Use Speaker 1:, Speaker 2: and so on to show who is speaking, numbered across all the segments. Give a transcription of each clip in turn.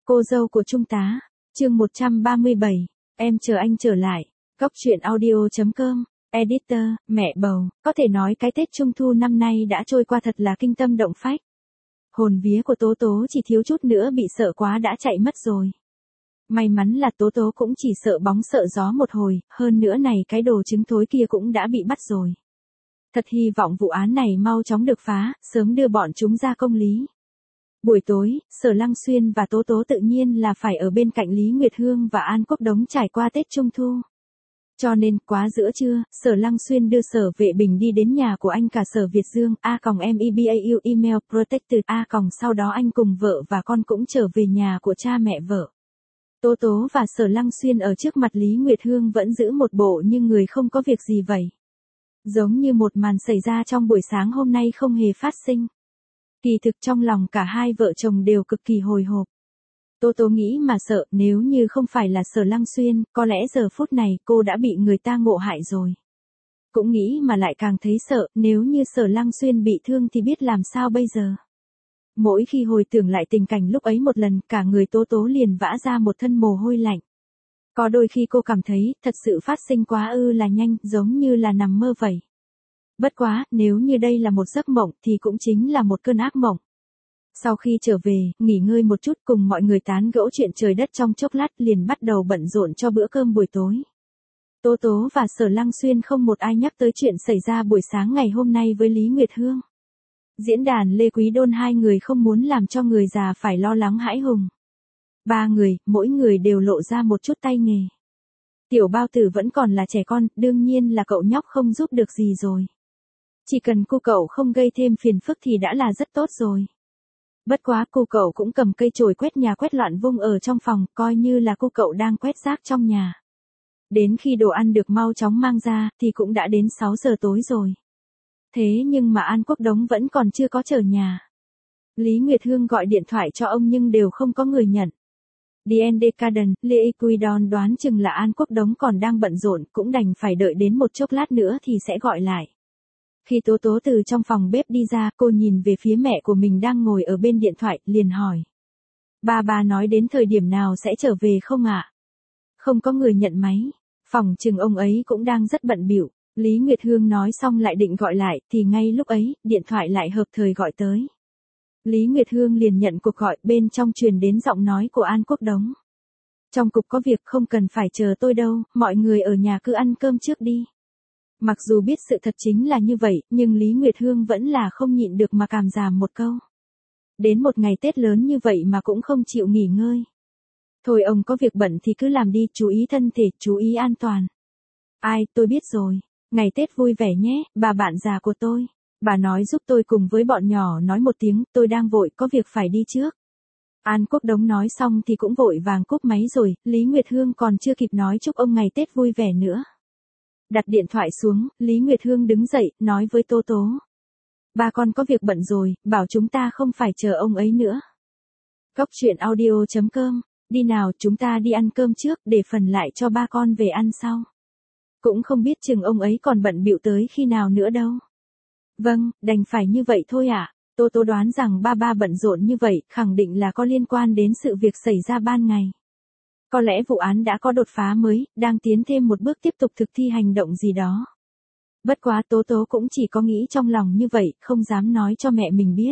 Speaker 1: Cô dâu của Trung tá, chương 137, em chờ anh trở lại, Cóc truyện audio.com, editor, mẹ bầu, có thể nói cái Tết Trung Thu năm nay đã trôi qua thật là kinh tâm động phách. Hồn vía của Tố Tố chỉ thiếu chút nữa bị sợ quá đã chạy mất rồi. May mắn là Tố Tố cũng chỉ sợ bóng sợ gió một hồi, hơn nữa này cái đồ trứng thối kia cũng đã bị bắt rồi. Thật hy vọng vụ án này mau chóng được phá, sớm đưa bọn chúng ra công lý. Buổi tối, Sở Lăng Xuyên và Tố Tố tự nhiên là phải ở bên cạnh Lý Nguyệt Hương và An Quốc Đống trải qua Tết Trung Thu. Cho nên, quá giữa trưa, Sở Lăng Xuyên đưa Sở Vệ Bình đi đến nhà của anh cả Sở Việt Dương, @mebau email protected, sau đó anh cùng vợ và con cũng trở về nhà của cha mẹ vợ. Tố Tố và Sở Lăng Xuyên ở trước mặt Lý Nguyệt Hương vẫn giữ một bộ như người không có việc gì vậy. Giống như một màn xảy ra trong buổi sáng hôm nay không hề phát sinh. Kỳ thực trong lòng cả hai vợ chồng đều cực kỳ hồi hộp. Tố Tố nghĩ mà sợ, nếu như không phải là Sở Lăng Xuyên, có lẽ giờ phút này cô đã bị người ta ngộ hại rồi. Cũng nghĩ mà lại càng thấy sợ, nếu như Sở Lăng Xuyên bị thương thì biết làm sao bây giờ. Mỗi khi hồi tưởng lại tình cảnh lúc ấy một lần, cả người Tố Tố liền vã ra một thân mồ hôi lạnh. Có đôi khi cô cảm thấy, thật sự phát sinh quá là nhanh, giống như là nằm mơ vậy. Bất quá, nếu như đây là một giấc mộng thì cũng chính là một cơn ác mộng. Sau khi trở về, nghỉ ngơi một chút cùng mọi người tán gẫu chuyện trời đất trong chốc lát liền bắt đầu bận rộn cho bữa cơm buổi tối. Tố Tố và Sở Lăng Xuyên không một ai nhắc tới chuyện xảy ra buổi sáng ngày hôm nay với Lý Nguyệt Hương. Diễn đàn Lê Quý Đôn hai người không muốn làm cho người già phải lo lắng hãi hùng. Ba người, mỗi người đều lộ ra một chút tay nghề. Tiểu Bao Tử vẫn còn là trẻ con, đương nhiên là cậu nhóc không giúp được gì rồi. Chỉ cần cô cậu không gây thêm phiền phức thì đã là rất tốt rồi. Bất quá cô cậu cũng cầm cây chổi quét nhà quét loạn vung ở trong phòng, coi như là cô cậu đang quét rác trong nhà. Đến khi đồ ăn được mau chóng mang ra, thì cũng đã đến 6 giờ tối rồi. Thế nhưng mà An Quốc Đống vẫn còn chưa có trở nhà. Lý Nguyệt Hương gọi điện thoại cho ông nhưng đều không có người nhận. D&D Garden, Lê Quidon đoán chừng là An Quốc Đống còn đang bận rộn, cũng đành phải đợi đến một chốc lát nữa thì sẽ gọi lại. Khi Tố Tố từ trong phòng bếp đi ra, cô nhìn về phía mẹ của mình đang ngồi ở bên điện thoại, liền hỏi. Ba nói đến thời điểm nào sẽ trở về không ạ? Không có người nhận máy, phòng chừng ông ấy cũng đang rất bận bịu. Lý Nguyệt Hương nói xong lại định gọi lại, thì ngay lúc ấy, điện thoại lại hợp thời gọi tới. Lý Nguyệt Hương liền nhận cuộc gọi, bên trong truyền đến giọng nói của An Quốc Đống. Trong cục có việc không cần phải chờ tôi đâu, mọi người ở nhà cứ ăn cơm trước đi. Mặc dù biết sự thật chính là như vậy, nhưng Lý Nguyệt Hương vẫn là không nhịn được mà cảm giảm một câu. Đến một ngày Tết lớn như vậy mà cũng không chịu nghỉ ngơi. Thôi ông có việc bận thì cứ làm đi, chú ý thân thể, chú ý an toàn. Ai, tôi biết rồi. Ngày Tết vui vẻ nhé, bà bạn già của tôi. Bà nói giúp tôi cùng với bọn nhỏ nói một tiếng, tôi đang vội, có việc phải đi trước. An Quốc Đống nói xong thì cũng vội vàng cúp máy rồi, Lý Nguyệt Hương còn chưa kịp nói chúc ông ngày Tết vui vẻ nữa. Đặt điện thoại xuống, Lý Nguyệt Hương đứng dậy, nói với Tố Tố. Ba con có việc bận rồi, bảo chúng ta không phải chờ ông ấy nữa. Cóc truyện audio.com, đi nào chúng ta đi ăn cơm trước, để phần lại cho ba con về ăn sau. Cũng không biết chừng ông ấy còn bận bịu tới khi nào nữa đâu. Vâng, đành phải như vậy thôi ạ. Tố Tố đoán rằng ba bận rộn như vậy, khẳng định là có liên quan đến sự việc xảy ra ban ngày. Có lẽ vụ án đã có đột phá mới, đang tiến thêm một bước tiếp tục thực thi hành động gì đó. Bất quá Tố Tố cũng chỉ có nghĩ trong lòng như vậy, không dám nói cho mẹ mình biết.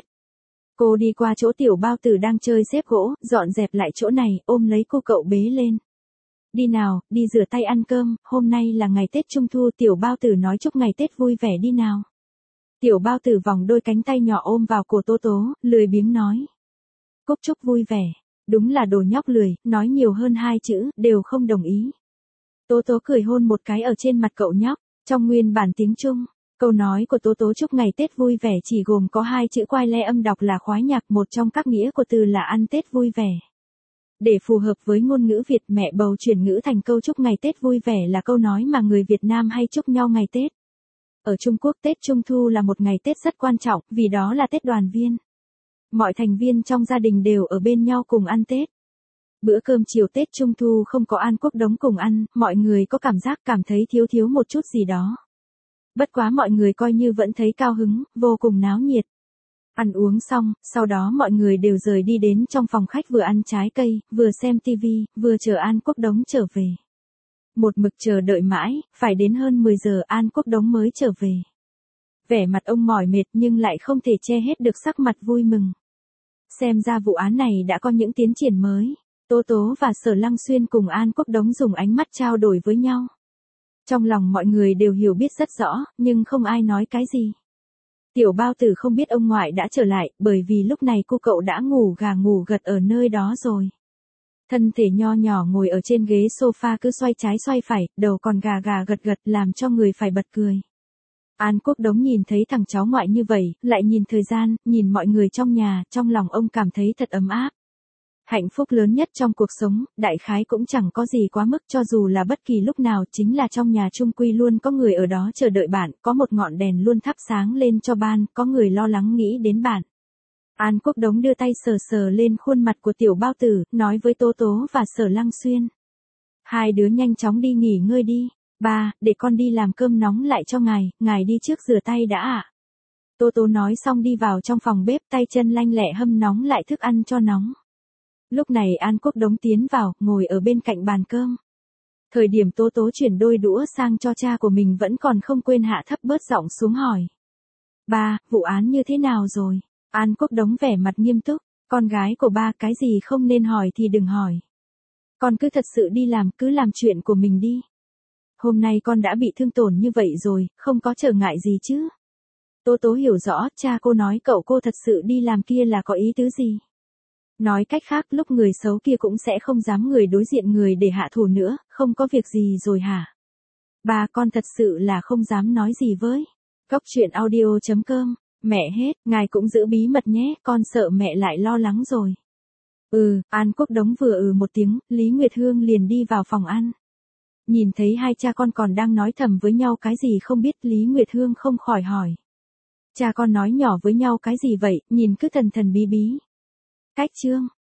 Speaker 1: Cô đi qua chỗ Tiểu Bao Tử đang chơi xếp gỗ, dọn dẹp lại chỗ này, ôm lấy cô cậu bế lên. Đi nào, đi rửa tay ăn cơm, hôm nay là ngày Tết Trung Thu, Tiểu Bao Tử nói chúc ngày Tết vui vẻ đi nào. Tiểu Bao Tử vòng đôi cánh tay nhỏ ôm vào cổ Tố Tố, lười biếng nói. Cúc chúc vui vẻ. Đúng là đồ nhóc lười, nói nhiều hơn 2 chữ, đều không đồng ý. Tố Tố cười hôn một cái ở trên mặt cậu nhóc, trong nguyên bản tiếng Trung, câu nói của Tố Tố chúc ngày Tết vui vẻ chỉ gồm có 2 chữ quai le âm đọc là khoái nhạc, một trong các nghĩa của từ là ăn Tết vui vẻ. Để phù hợp với ngôn ngữ Việt, mẹ bầu chuyển ngữ thành câu chúc ngày Tết vui vẻ là câu nói mà người Việt Nam hay chúc nhau ngày Tết. Ở Trung Quốc Tết Trung Thu là một ngày Tết rất quan trọng, vì đó là Tết đoàn viên. Mọi thành viên trong gia đình đều ở bên nhau cùng ăn Tết. Bữa cơm chiều Tết Trung Thu không có An Quốc Đống cùng ăn, mọi người có cảm giác cảm thấy thiếu một chút gì đó. Bất quá mọi người coi như vẫn thấy cao hứng, vô cùng náo nhiệt. Ăn uống xong, sau đó mọi người đều rời đi đến trong phòng khách vừa ăn trái cây, vừa xem tivi, vừa chờ An Quốc Đống trở về. Một mực chờ đợi mãi, phải đến hơn 10 giờ An Quốc Đống mới trở về. Vẻ mặt ông mỏi mệt nhưng lại không thể che hết được sắc mặt vui mừng. Xem ra vụ án này đã có những tiến triển mới. Tố Tố và Sở Lăng Xuyên cùng An Quốc Đống dùng ánh mắt trao đổi với nhau. Trong lòng mọi người đều hiểu biết rất rõ, nhưng không ai nói cái gì. Tiểu Bao Tử không biết ông ngoại đã trở lại, bởi vì lúc này cô cậu đã ngủ gà ngủ gật ở nơi đó rồi. Thân thể nho nhỏ ngồi ở trên ghế sofa cứ xoay trái xoay phải, đầu còn gà gà gật gật làm cho người phải bật cười. An Quốc Đống nhìn thấy thằng cháu ngoại như vậy, lại nhìn thời gian, nhìn mọi người trong nhà, trong lòng ông cảm thấy thật ấm áp. Hạnh phúc lớn nhất trong cuộc sống, đại khái cũng chẳng có gì quá mức, cho dù là bất kỳ lúc nào, chính là trong nhà chung quy luôn có người ở đó chờ đợi bạn, có một ngọn đèn luôn thắp sáng lên cho bạn, có người lo lắng nghĩ đến bạn. An Quốc Đống đưa tay sờ sờ lên khuôn mặt của Tiểu Bao Tử, nói với Tố Tố và Sở Lăng Xuyên. Hai đứa nhanh chóng đi nghỉ ngơi đi. Ba, để con đi làm cơm nóng lại cho ngài đi trước rửa tay đã ạ. Tố Tố nói xong đi vào trong phòng bếp, tay chân lanh lẹ hâm nóng lại thức ăn cho nóng. Lúc này An Quốc Đống tiến vào, ngồi ở bên cạnh bàn cơm. Thời điểm Tố Tố chuyển đôi đũa sang cho cha của mình vẫn còn không quên hạ thấp bớt giọng xuống hỏi. Ba, vụ án như thế nào rồi? An Quốc Đống vẻ mặt nghiêm túc, con gái của ba cái gì không nên hỏi thì đừng hỏi. Con cứ thật sự đi làm, cứ làm chuyện của mình đi. Hôm nay con đã bị thương tổn như vậy rồi, không có trở ngại gì chứ. Tố Tố hiểu rõ, cha cô nói cậu cô thật sự đi làm kia là có ý tứ gì. Nói cách khác, lúc người xấu kia cũng sẽ không dám người đối diện người để hạ thủ nữa, không có việc gì rồi hả? Ba, con thật sự là không dám nói gì với. Góc truyện audio.com, mẹ hết, ngài cũng giữ bí mật nhé, con sợ mẹ lại lo lắng rồi. An Quốc Đống vừa một tiếng, Lý Nguyệt Hương liền đi vào phòng ăn. Nhìn thấy hai cha con còn đang nói thầm với nhau cái gì không biết, Lý Nguyệt Hương không khỏi hỏi. Cha con nói nhỏ với nhau cái gì vậy, nhìn cứ thần thần bí bí. Cách chương.